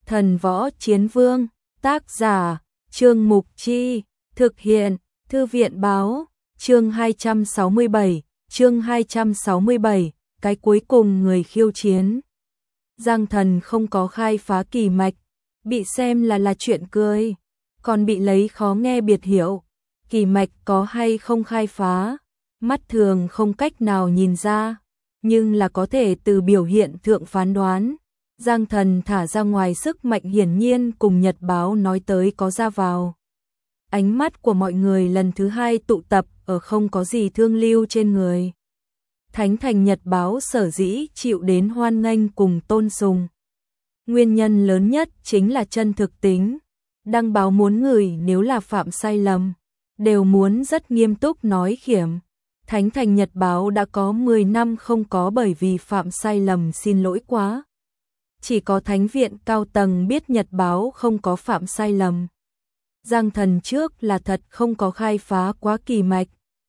Thần võ chiến vương, tác giả, Trương Mục Chi, thực hiện, Thư viện báo, chương 267, cái cuối cùng người khiêu chiến. Giang Thần không có khai phá kỳ mạch, bị xem là chuyện cười, còn bị lấy khó nghe biệt hiệu. Kỳ mạch có hay không khai phá, mắt thường không cách nào nhìn ra, nhưng là có thể từ biểu hiện thượng phán đoán. Giang Thần thả ra ngoài sức mạnh hiển nhiên cùng Nhật báo nói tới có ra vào. Ánh mắt của mọi người lần thứ hai tụ tập ở không có gì thương lưu trên người. Thánh Thành Nhật báo sở dĩ chịu đến hoan nghênh cùng tôn sùng. Nguyên nhân lớn nhất chính là chân thực tính. Đăng báo muốn người nếu là phạm sai lầm, đều muốn rất nghiêm túc nói khiểm. Thánh Thành Nhật báo đã có 10 năm không có bởi vì phạm sai lầm xin lỗi quá. Chỉ có Thánh viện cao tầng biết Nhật báo không có phạm sai lầm. Giang Thần trước là thật không có khai phá quá kỳ mạch.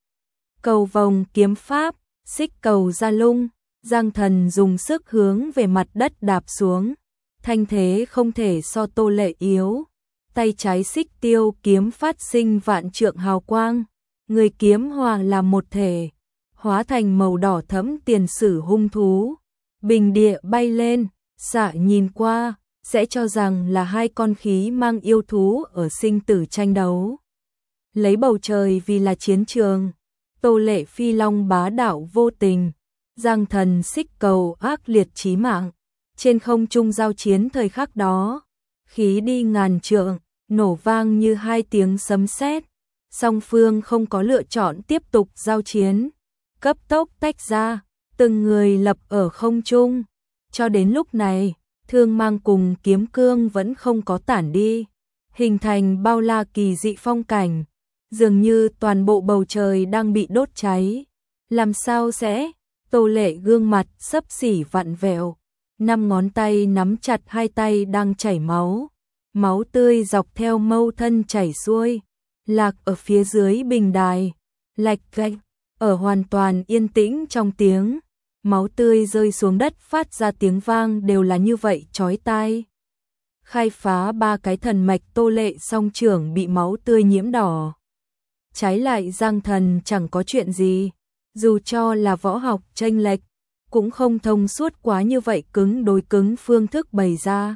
Cầu vồng kiếm pháp, xích cầu ra lung, Giang Thần dùng sức hướng về mặt đất đạp xuống. Thanh thế không thể so Tô Lệ yếu. Tay trái xích tiêu kiếm phát sinh vạn trượng hào quang. Người kiếm hòa làm một thể, hóa thành màu đỏ thẫm tiền sử hung thú. Bình địa bay lên, xạ nhìn qua, sẽ cho rằng là hai con khí mang yêu thú ở sinh tử tranh đấu. Lấy bầu trời vì là chiến trường, Tô Lệ phi long bá đạo vô tình, Giang Thần xích cầu ác liệt chí mạng. Trên không trung giao chiến thời khắc đó, khí đi ngàn trượng, nổ vang như hai tiếng sấm sét. Song phương không có lựa chọn tiếp tục giao chiến, cấp tốc tách ra, từng người lập ở không trung. Cho đến lúc này, thương mang cùng kiếm cương vẫn không có tản đi, hình thành bao la kỳ dị phong cảnh, dường như toàn bộ bầu trời đang bị đốt cháy. Làm sao sẽ? Tô Lệ gương mặt xấp xỉ vặn vẹo, 5 ngón tay nắm chặt hai tay đang chảy máu, máu tươi dọc theo mâu thân chảy xuôi, lạc ở phía dưới bình đài, lạch cạch, ở hoàn toàn yên tĩnh trong tiếng máu tươi rơi xuống đất phát ra tiếng vang đều là như vậy chói tai. Khai phá 3 cái thần mạch Tô Lệ song trưởng bị máu tươi nhiễm đỏ. Trái lại Giang Thần chẳng có chuyện gì, dù cho là võ học chênh lệch, cũng không thông suốt quá như vậy cứng đối cứng phương thức bày ra,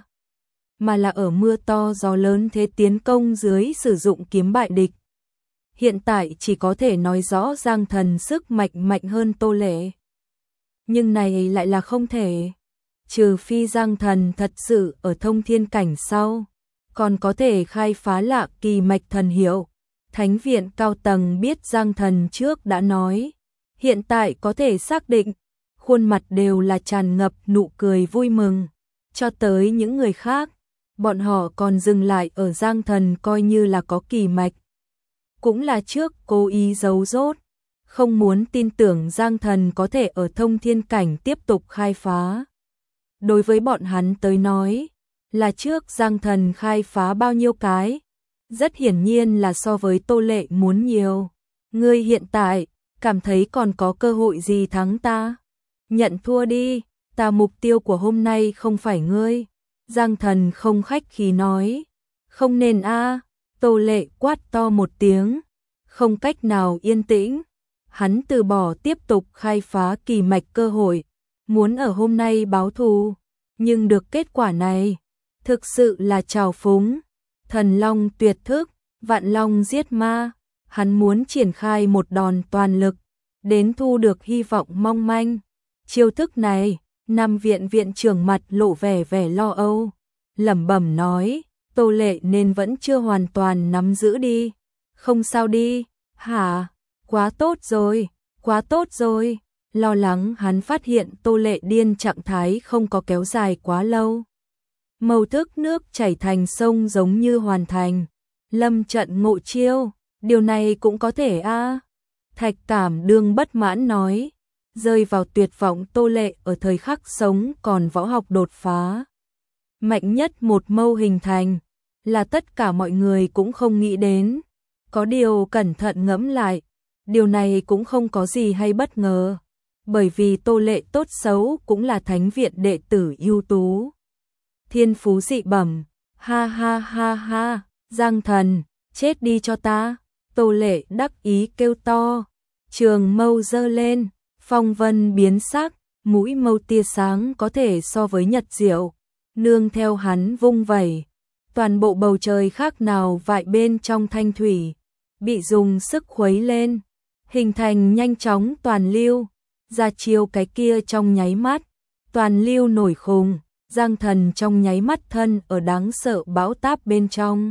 mà là ở mưa to gió lớn thế tiến công dưới sử dụng kiếm bại địch. Hiện tại chỉ có thể nói rõ Giang Thần sức mạnh hơn Tô Lệ. Nhưng này lại là không thể. Trừ phi Giang Thần thật sự ở thông thiên cảnh sau, còn có thể khai phá lạ kỳ mạch thần hiệu. Thánh viện cao tầng biết Giang Thần trước đã nói, hiện tại có thể xác định, khuôn mặt đều là tràn ngập nụ cười vui mừng. Cho tới những người khác, bọn họ còn dừng lại ở Giang Thần coi như là có kỳ mạch. Cũng là trước cố ý giấu rốt, không muốn tin tưởng Giang Thần có thể ở thông thiên cảnh tiếp tục khai phá. Đối với bọn hắn tới nói, là trước Giang Thần khai phá bao nhiêu cái, rất hiển nhiên là so với Tô Lệ muốn nhiều. Ngươi hiện tại, cảm thấy còn có cơ hội gì thắng ta? Nhận thua đi, ta mục tiêu của hôm nay không phải ngươi. Giang Thần không khách khí nói. Không nên a. Tô Lệ quát to một tiếng, không cách nào yên tĩnh. Hắn từ bỏ tiếp tục khai phá kỳ mạch cơ hội, muốn ở hôm nay báo thù, nhưng được kết quả này, thực sự là trào phúng. Thần Long tuyệt thức, Vạn Long giết ma, hắn muốn triển khai một đòn toàn lực, đến thu được hy vọng mong manh. Chiêu thức này, Nam viện viện trưởng mặt lộ vẻ lo âu, lẩm bẩm nói, Tô Lệ nên vẫn chưa hoàn toàn nắm giữ đi. Không sao đi, hả? Quá tốt rồi. Lo lắng hắn phát hiện Tô Lệ điên trạng thái không có kéo dài quá lâu. Mâu thức nước chảy thành sông giống như hoàn thành. Lâm trận ngộ chiêu, điều này cũng có thể a. Thạch Cảm Đương bất mãn nói, rơi vào tuyệt vọng Tô Lệ ở thời khắc sống còn võ học đột phá. Mạnh nhất một mâu hình thành, là tất cả mọi người cũng không nghĩ đến. Có điều cẩn thận ngẫm lại, điều này cũng không có gì hay bất ngờ, bởi vì Tô Lệ tốt xấu cũng là thánh viện đệ tử ưu tú. thiên phú dị bẩm, ha ha ha ha, Giang Thần, chết đi cho ta, Tô Lệ đắc ý kêu to, trường mâu giơ lên, phong vân biến sắc, mũi mâu tia sáng có thể so với nhật diệu, nương theo hắn vung vẩy, toàn bộ bầu trời khác nào vại bên trong thanh thủy, bị dùng sức khuấy lên, hình thành nhanh chóng toàn lưu, ra chiêu cái kia trong nháy mắt, toàn lưu nổi khùng, Giang Thần trong nháy mắt thân ở đáng sợ bão táp bên trong.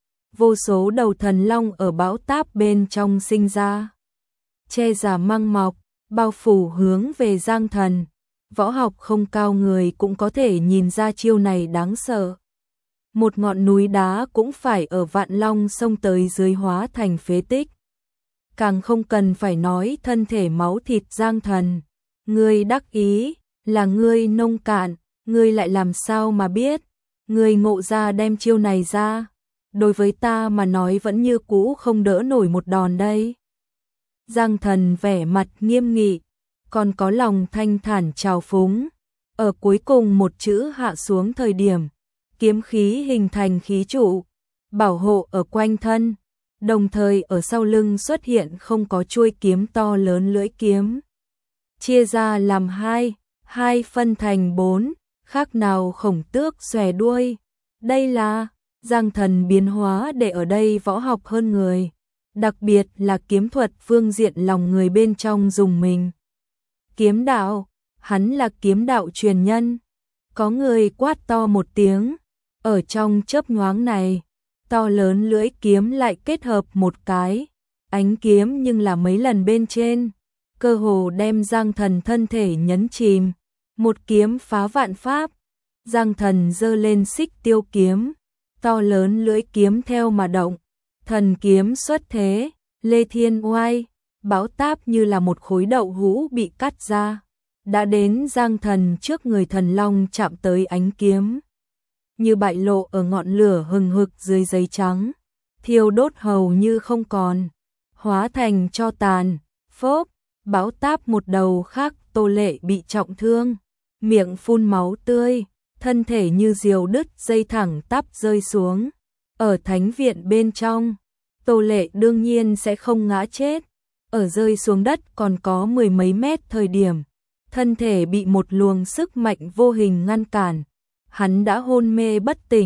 Vô số đầu thần long ở bão táp bên trong sinh ra, che giả măng mọc, bao phủ hướng về Giang Thần. Võ học không cao người cũng có thể nhìn ra chiêu này đáng sợ. Một ngọn núi đá cũng phải ở Vạn Long xông tới dưới hóa thành phế tích. Càng không cần phải nói thân thể máu thịt Giang Thần. Ngươi đắc ý, là ngươi nông cạn, ngươi lại làm sao mà biết. Ngươi ngộ ra đem chiêu này ra. Đối với ta mà nói vẫn như cũ không đỡ nổi một đòn đây. Giang Thần vẻ mặt nghiêm nghị, còn có lòng thanh thản trào phúng. Ở cuối cùng một chữ hạ xuống thời điểm, kiếm khí hình thành khí trụ, bảo hộ ở quanh thân, đồng thời ở sau lưng xuất hiện không có chuôi kiếm to lớn lưỡi kiếm. Chia ra làm hai phân thành 4, khác nào khổng tước xòe đuôi. Đây là Giang Thần biến hóa để ở đây võ học hơn người, đặc biệt là kiếm thuật phương diện lòng người bên trong dùng mình. Kiếm đạo, hắn là kiếm đạo truyền nhân. Có người quát to một tiếng, ở trong chớp nhoáng này, to lớn lưỡi kiếm lại kết hợp một cái, ánh kiếm nhưng là mấy lần bên trên, cơ hồ đem Giang Thần thân thể nhấn chìm, một kiếm phá vạn pháp. Giang Thần giơ lên xích tiêu kiếm, to lớn lưỡi kiếm theo mà động, thần kiếm xuất thế, lê thiên oai, bão táp như là một khối đậu hũ bị cắt ra, đã đến Giang Thần trước người thần long chạm tới ánh kiếm, như bại lộ ở ngọn lửa hừng hực dưới giấy trắng, thiêu đốt hầu như không còn, hóa thành tro tàn. Phốp, bão táp một đầu khác Tô Lệ bị trọng thương, miệng phun máu tươi, thân thể như diều đứt dây thẳng tắp rơi xuống. Ở thánh viện bên trong, Tô Lệ đương nhiên sẽ không ngã chết. Ở rơi xuống đất còn có 10 mấy mét thời điểm, thân thể bị một luồng sức mạnh vô hình ngăn cản. Hắn đã hôn mê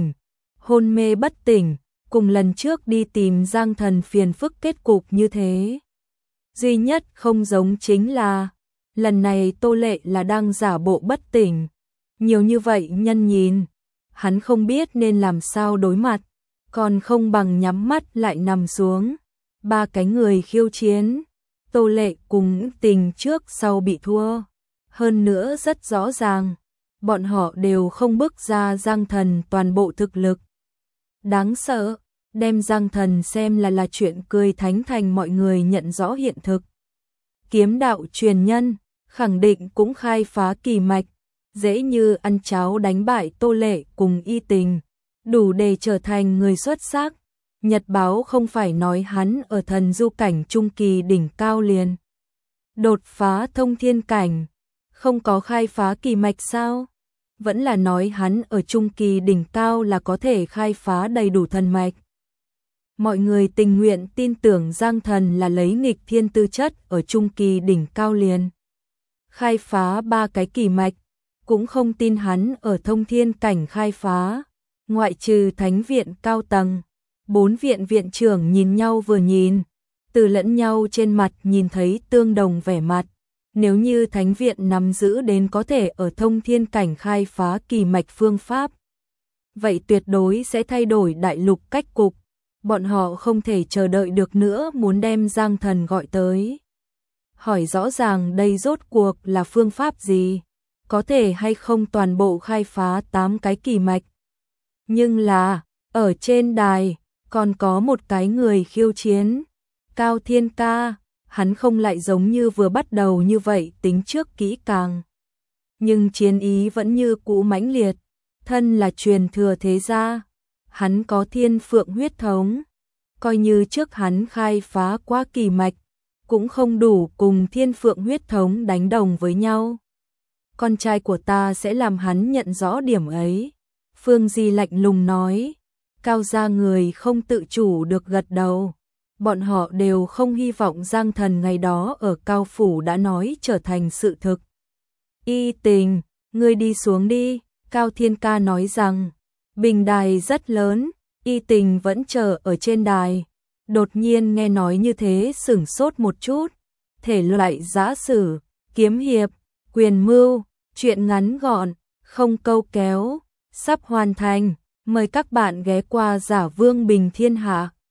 bất tỉnh, cùng lần trước đi tìm Giang Thần phiền phức kết cục như thế. Duy nhất không giống chính là, lần này Tô Lệ là đang giả bộ bất tỉnh. Nhiều như vậy nhân nhìn, hắn không biết nên làm sao đối mặt, còn không bằng nhắm mắt lại nằm xuống. 3 cái người khiêu chiến, Tô Lệ cùng Tình trước sau bị thua. Hơn nữa rất rõ ràng, bọn họ đều không bức ra Giang Thần toàn bộ thực lực. Đáng sợ, đem Giang Thần xem là chuyện cười thánh thành mọi người nhận rõ hiện thực. Kiếm đạo truyền nhân, khẳng định cũng khai phá kỳ mạch, dễ như ăn cháo đánh bại Tô Lệ cùng Y Tình, đủ để trở thành người xuất sắc. Nhật báo không phải nói hắn ở thần du cảnh trung kỳ đỉnh cao liền đột phá thông thiên cảnh, không có khai phá kỳ mạch sao? Vẫn là nói hắn ở trung kỳ đỉnh cao là có thể khai phá đầy đủ thần mạch. Mọi người tình nguyện tin tưởng Giang Thần là lấy nghịch thiên tư chất ở trung kỳ đỉnh cao liền khai phá 3 cái kỳ mạch, cũng không tin hắn ở thông thiên cảnh khai phá. Ngoại trừ thánh viện cao tầng, 4 viện viện trưởng nhìn nhau vừa nhìn, từ lẫn nhau trên mặt nhìn thấy tương đồng vẻ mặt. Nếu như thánh viện nắm giữ đến có thể ở thông thiên cảnh khai phá kỳ mạch phương pháp, vậy tuyệt đối sẽ thay đổi đại lục cách cục. Bọn họ không thể chờ đợi được nữa, muốn đem Giang Thần gọi tới. Hỏi rõ ràng đây rốt cuộc là phương pháp gì, có thể hay không toàn bộ khai phá 8 cái kỳ mạch. Nhưng là, ở trên đài, còn có một cái người khiêu chiến, Cao Thiên Ca, hắn không lại giống như vừa bắt đầu như vậy tính trước kỹ càng. Nhưng chiến ý vẫn như cũ mãnh liệt, thân là truyền thừa thế gia, hắn có thiên phượng huyết thống, coi như trước hắn khai phá quá kỳ mạch, cũng không đủ cùng thiên phượng huyết thống đánh đồng với nhau. Con trai của ta sẽ làm hắn nhận rõ điểm ấy. Phương Di lạnh lùng nói. Cao gia người không tự chủ được gật đầu. Bọn họ đều không hy vọng Giang Thần ngày đó ở Cao Phủ đã nói trở thành sự thực. Y Tình, ngươi đi xuống đi, Cao Thiên Ca nói rằng. Bình đài rất lớn, Y Tình vẫn chờ ở trên đài. Đột nhiên nghe nói như thế sửng sốt một chút. Thể loại giã sử, kiếm hiệp, quyền mưu, truyện ngắn gọn, không câu kéo, sắp hoàn thành. Mời các bạn ghé qua Giả Vương Bình Thiên Hạ.